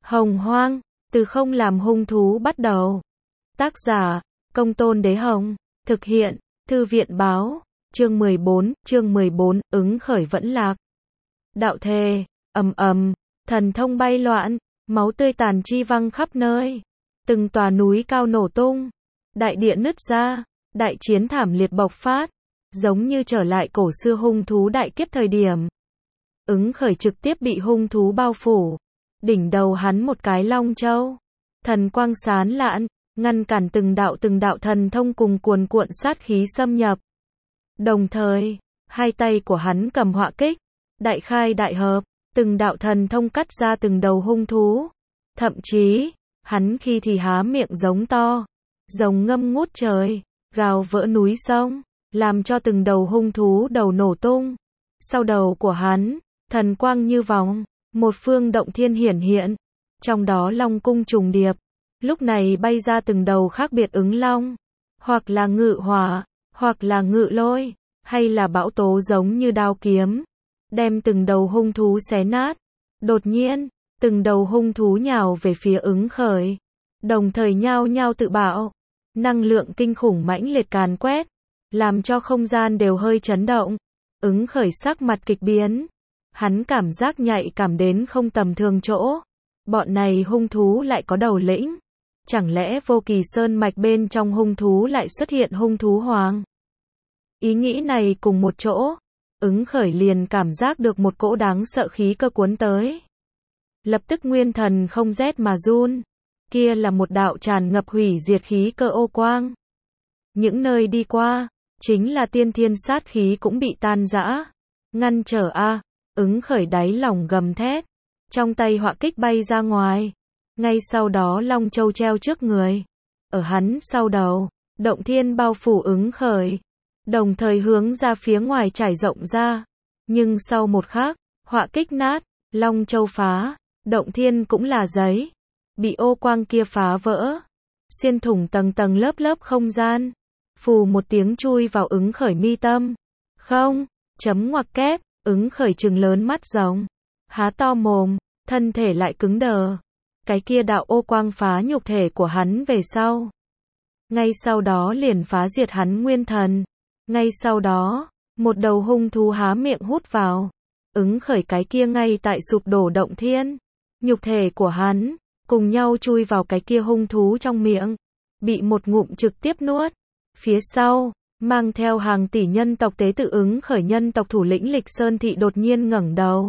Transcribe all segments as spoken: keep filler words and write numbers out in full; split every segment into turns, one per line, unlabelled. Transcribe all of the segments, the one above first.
Hồng Hoang, từ không làm hung thú bắt đầu. Tác giả, Công Tôn Đế Hồng. Thực hiện, Thư viện báo. Chương mười bốn, chương mười bốn, ứng khởi vẫn lạc. Đạo thề, ầm ầm, thần thông bay loạn, máu tươi tàn chi văng khắp nơi. Từng tòa núi cao nổ tung, đại địa nứt ra, đại chiến thảm liệt bộc phát, giống như trở lại cổ xưa hung thú đại kiếp thời điểm. Ứng khởi trực tiếp bị hung thú bao phủ, đỉnh đầu hắn một cái long châu, thần quang sán lạn, ngăn cản từng đạo từng đạo thần thông cùng cuồn cuộn sát khí xâm nhập. Đồng thời, hai tay của hắn cầm họa kích, đại khai đại hợp, từng đạo thần thông cắt ra từng đầu hung thú. Thậm chí, hắn khi thì há miệng giống to, rồng ngâm ngút trời, gào vỡ núi sông, làm cho từng đầu hung thú đầu nổ tung. Sau đầu của hắn, thần quang như vòng, một phương động thiên hiển hiện, trong đó long cung trùng điệp, lúc này bay ra từng đầu khác biệt ứng long, hoặc là ngự hỏa, hoặc là ngự lôi, hay là bão tố giống như đao kiếm, đem từng đầu hung thú xé nát. Đột nhiên, từng đầu hung thú nhào về phía ứng khởi, đồng thời nhao nhao tự bạo, năng lượng kinh khủng mãnh liệt càn quét, làm cho không gian đều hơi chấn động. Ứng khởi sắc mặt kịch biến, hắn cảm giác nhạy cảm đến không tầm thường chỗ, bọn này hung thú lại có đầu lĩnh, chẳng lẽ Vô Kỳ Sơn mạch bên trong hung thú lại xuất hiện hung thú hoàng? Ý nghĩ này cùng một chỗ, ứng khởi liền cảm giác được một cỗ đáng sợ khí cơ cuốn tới. Lập tức nguyên thần không rét mà run, kia là một đạo tràn ngập hủy diệt khí cơ ô quang. Những nơi đi qua, chính là tiên thiên sát khí cũng bị tan rã, ngăn trở a. Ứng khởi đáy lòng gầm thét, trong tay họa kích bay ra ngoài, ngay sau đó long châu treo trước người, ở hắn sau đầu, động thiên bao phủ ứng khởi, đồng thời hướng ra phía ngoài trải rộng ra, nhưng sau một khắc, họa kích nát, long châu phá, động thiên cũng là giấy, bị ô quang kia phá vỡ, xuyên thủng tầng tầng lớp lớp không gian, phù một tiếng chui vào ứng khởi mi tâm. Không, chấm ngoặc kép, ứng khởi trừng lớn mắt rồng, há to mồm, thân thể lại cứng đờ. Cái kia đạo ô quang phá nhục thể của hắn về sau, ngay sau đó liền phá diệt hắn nguyên thần. Ngay sau đó, một đầu hung thú há miệng hút vào, ứng khởi cái kia ngay tại sụp đổ động thiên, nhục thể của hắn, cùng nhau chui vào cái kia hung thú trong miệng, bị một ngụm trực tiếp nuốt. Phía sau, mang theo hàng tỷ nhân tộc tế tự ứng khởi nhân tộc thủ lĩnh Lịch Sơn Thị đột nhiên ngẩng đầu,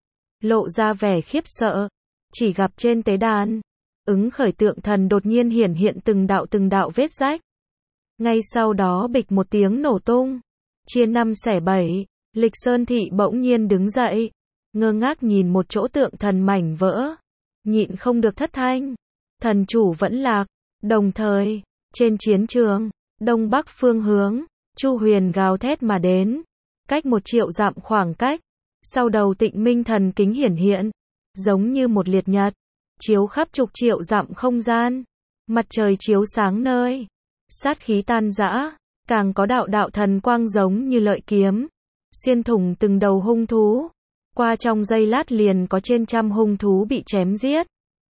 lộ ra vẻ khiếp sợ, chỉ gặp trên tế đàn, ứng khởi tượng thần đột nhiên hiển hiện từng đạo từng đạo vết rách. Ngay sau đó bịch một tiếng nổ tung, chia năm xẻ bảy, Lịch Sơn Thị bỗng nhiên đứng dậy, ngơ ngác nhìn một chỗ tượng thần mảnh vỡ, nhịn không được thất thanh, thần chủ vẫn lạc. Đồng thời, trên chiến trường, đông bắc phương hướng, Chu Huyền gào thét mà đến, cách một triệu dặm khoảng cách, sau đầu Tịnh Minh thần kính hiển hiện, giống như một liệt nhật, chiếu khắp chục triệu dặm không gian, mặt trời chiếu sáng nơi, sát khí tan rã, càng có đạo đạo thần quang giống như lợi kiếm, xuyên thủng từng đầu hung thú, qua trong giây lát liền có trên trăm hung thú bị chém giết.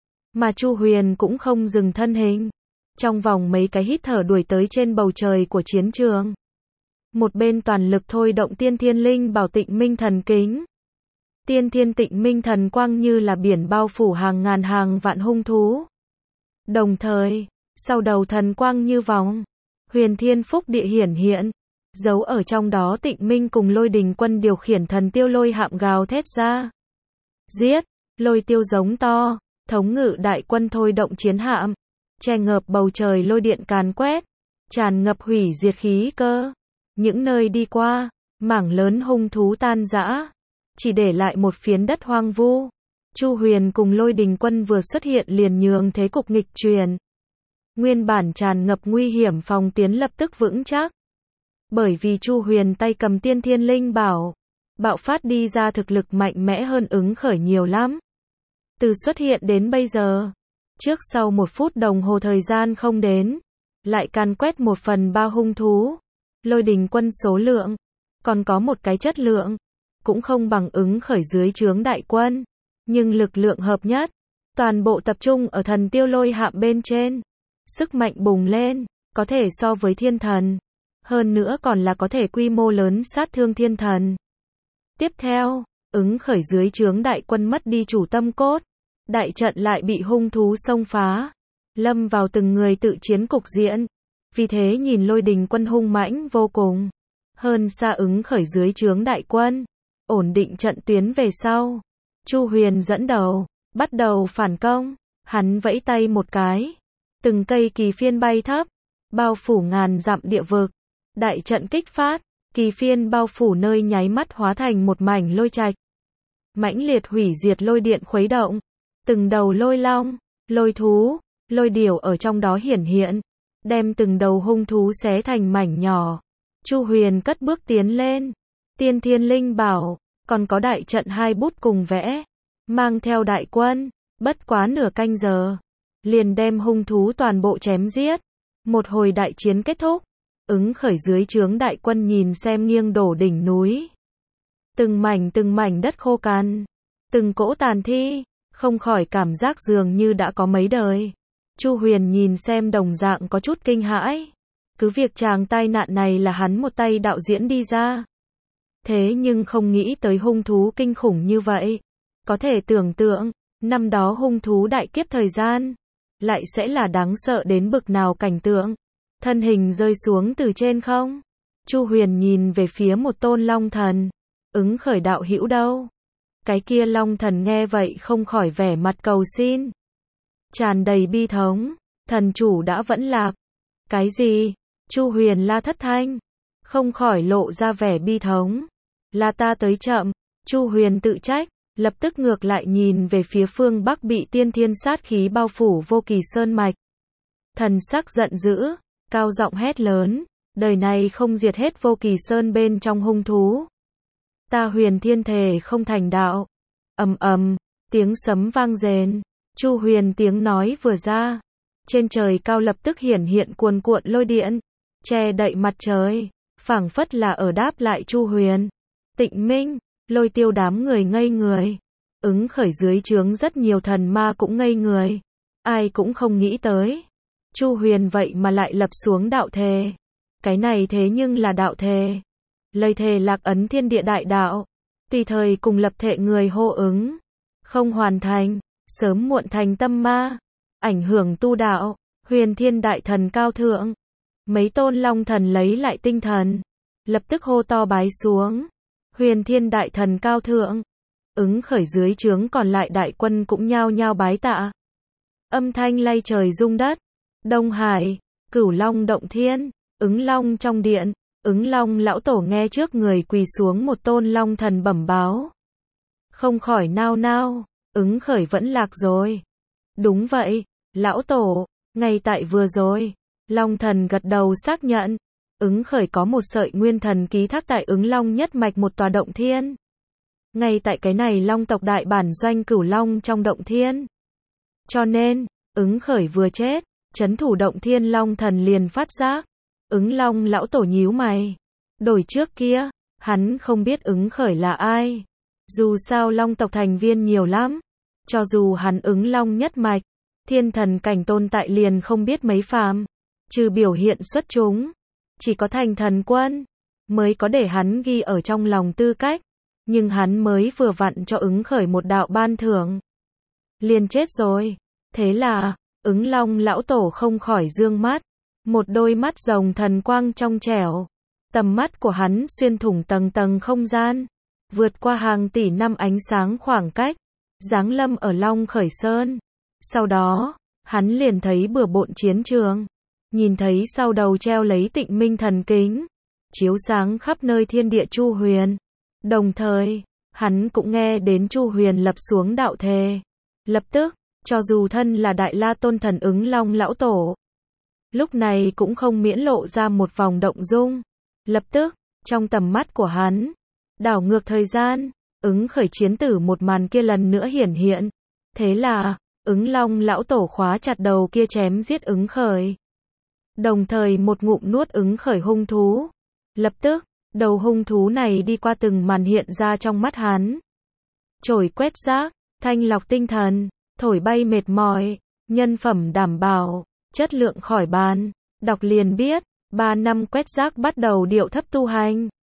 Mà Chu Huyền cũng không dừng thân hình, trong vòng mấy cái hít thở đuổi tới trên bầu trời của chiến trường. Một bên toàn lực thôi động tiên thiên linh bảo Tịnh Minh thần kính. Tiên thiên Tịnh Minh thần quang như là biển bao phủ hàng ngàn hàng vạn hung thú. Đồng thời, sau đầu thần quang như vòng, huyền thiên phúc địa hiển hiện, giấu ở trong đó Tịnh Minh cùng Lôi Đình Quân điều khiển thần tiêu lôi hạm gào thét ra. Giết, lôi tiêu giống to, thống ngự đại quân thôi động chiến hạm, che ngợp bầu trời lôi điện càn quét, tràn ngập hủy diệt khí cơ. Những nơi đi qua, mảng lớn hung thú tan rã, chỉ để lại một phiến đất hoang vu. Chu Huyền cùng Lôi Đình Quân vừa xuất hiện liền nhường thế cục nghịch chuyển. Nguyên bản tràn ngập nguy hiểm phòng tuyến lập tức vững chắc. Bởi vì Chu Huyền tay cầm tiên thiên linh bảo, bạo phát đi ra thực lực mạnh mẽ hơn ứng khởi nhiều lắm. Từ xuất hiện đến bây giờ, trước sau một phút đồng hồ thời gian không đến, lại càn quét một phần ba hung thú. Lôi Đình Quân số lượng, còn có một cái chất lượng, cũng không bằng ứng khởi dưới trướng đại quân, nhưng lực lượng hợp nhất, Toàn bộ tập trung ở thần tiêu lôi hạm bên trên. Sức mạnh bùng lên, có thể so với thiên thần. Hơn nữa còn là có thể quy mô lớn sát thương thiên thần. Tiếp theo, ứng khởi dưới trướng đại quân mất đi chủ tâm cốt. Đại trận lại bị hung thú xông phá. Lâm vào từng người tự chiến cục diện. Vì thế nhìn lôi đình quân hung mãnh vô cùng. Hơn xa ứng khởi dưới trướng đại quân. Ổn định trận tuyến về sau. Chu Huyền dẫn đầu, bắt đầu phản công. Hắn vẫy tay một cái. Từng cây kỳ phiên bay thấp. Bao phủ ngàn dặm địa vực. Đại trận kích phát. Kỳ phiên bao phủ nơi nháy mắt hóa thành một mảnh lôi trạch. Mãnh liệt hủy diệt lôi điện khuấy động. Từng đầu lôi long, lôi thú, lôi điểu ở trong đó hiển hiện. Đem từng đầu hung thú xé thành mảnh nhỏ. Chu Huyền cất bước tiến lên. Tiên Thiên Linh Bảo, còn có đại trận hai bút cùng vẽ. Mang theo đại quân, bất quá nửa canh giờ. Liền đem hung thú toàn bộ chém giết. Một hồi đại chiến kết thúc. Ứng khởi dưới trướng đại quân nhìn xem nghiêng đổ đỉnh núi. Từng mảnh từng mảnh đất khô cằn. Từng cỗ tàn thi. Không khỏi cảm giác dường như đã có mấy đời. Chu Huyền nhìn xem đồng dạng có chút kinh hãi. Cứ việc chàng tai nạn này là hắn một tay đạo diễn đi ra. Thế nhưng không nghĩ tới hung thú kinh khủng như vậy. Có thể tưởng tượng, năm đó hung thú đại kiếp thời gian. Lại sẽ là đáng sợ đến bực nào cảnh tượng. Thân hình rơi xuống từ trên không. Chu Huyền nhìn về phía một tôn long thần. Ứng khởi đạo hữu đâu? Cái kia long thần nghe vậy không khỏi vẻ mặt cầu xin. Tràn đầy bi thống. Thần chủ đã vẫn lạc. Cái gì? Chu Huyền la thất thanh. Không khỏi lộ ra vẻ bi thống. Là ta tới chậm. Chu Huyền tự trách. Lập tức ngược lại nhìn về phía phương Bắc bị tiên thiên sát khí bao phủ vô kỳ sơn mạch. Thần sắc giận dữ. Cao giọng hét lớn. Đời này không diệt hết vô kỳ sơn bên trong hung thú. Ta Huyền thiên thề không thành đạo. Ầm ầm, tiếng sấm vang rền. Chu Huyền tiếng nói vừa ra. Trên trời cao lập tức hiển hiện cuồn cuộn lôi điện. Che đậy mặt trời. Phảng phất là ở đáp lại Chu Huyền. Tịnh minh, lôi tiêu đám người ngây người. Ứng khởi dưới trướng rất nhiều thần ma cũng ngây người. Ai cũng không nghĩ tới. Chu Huyền vậy mà lại lập xuống đạo thề. Cái này thế nhưng là đạo thề. Lời thề lạc ấn thiên địa đại đạo. Tùy thời cùng lập thệ người hô ứng. Không hoàn thành, sớm muộn thành tâm ma. Ảnh hưởng tu đạo, Huyền thiên đại thần cao thượng. Mấy tôn long thần lấy lại tinh thần. Lập tức hô to bái xuống. Huyền thiên đại thần cao thượng. Ứng khởi dưới trướng còn lại đại quân cũng nhao nhao bái tạ. Âm thanh lay trời rung đất. Đông Hải, Cửu Long động thiên, ứng long trong điện. Ứng long lão tổ nghe trước người quỳ xuống một tôn long thần bẩm báo. Không khỏi nao nao, ứng khởi vẫn lạc rồi. Đúng vậy, lão tổ, ngay tại vừa rồi. Long thần gật đầu xác nhận. Ứng khởi có một sợi nguyên thần ký thác tại ứng long nhất mạch một tòa động thiên. Ngay tại cái này long tộc đại bản doanh Cửu Long trong động thiên. Cho nên, ứng khởi vừa chết, trấn thủ động thiên long thần liền phát giác. Ứng long lão tổ nhíu mày. Đổi trước kia, hắn không biết ứng khởi là ai. Dù sao long tộc thành viên nhiều lắm. Cho dù hắn ứng long nhất mạch, thiên thần cảnh tồn tại liền không biết mấy phàm. Trừ biểu hiện xuất chúng, chỉ có thành thần quân mới có để hắn ghi ở trong lòng tư cách. Nhưng hắn mới vừa vặn cho ứng khởi một đạo ban thưởng. Liền chết rồi. Thế là, ứng long lão tổ không khỏi dương mắt. Một đôi mắt rồng thần quang trong trẻo. Tầm mắt của hắn xuyên thủng tầng tầng không gian. Vượt qua hàng tỷ năm ánh sáng khoảng cách. Giáng lâm ở Long Khởi Sơn. Sau đó, hắn liền thấy bừa bộn chiến trường. Nhìn thấy sau đầu treo lấy tịnh minh thần kính. Chiếu sáng khắp nơi thiên địa Chu Huyền. Đồng thời, hắn cũng nghe đến Chu Huyền lập xuống đạo thề. Lập tức, cho dù thân là Đại La Tôn thần ứng long lão tổ. Lúc này cũng không miễn lộ ra một vòng động dung. Lập tức, trong tầm mắt của hắn, đảo ngược thời gian, ứng khởi chiến tử một màn kia lần nữa hiển hiện. Thế là, ứng long lão tổ khóa chặt đầu kia chém giết ứng khởi. Đồng thời một ngụm nuốt ứng khởi hung thú. Lập tức, đầu hung thú này đi qua từng màn hiện ra trong mắt hắn. Trổi quét rác, thanh lọc tinh thần, thổi bay mệt mỏi, nhân phẩm đảm bảo, chất lượng khỏi bàn. Đọc liền biết, ba năm quét rác bắt đầu điệu thấp tu hành.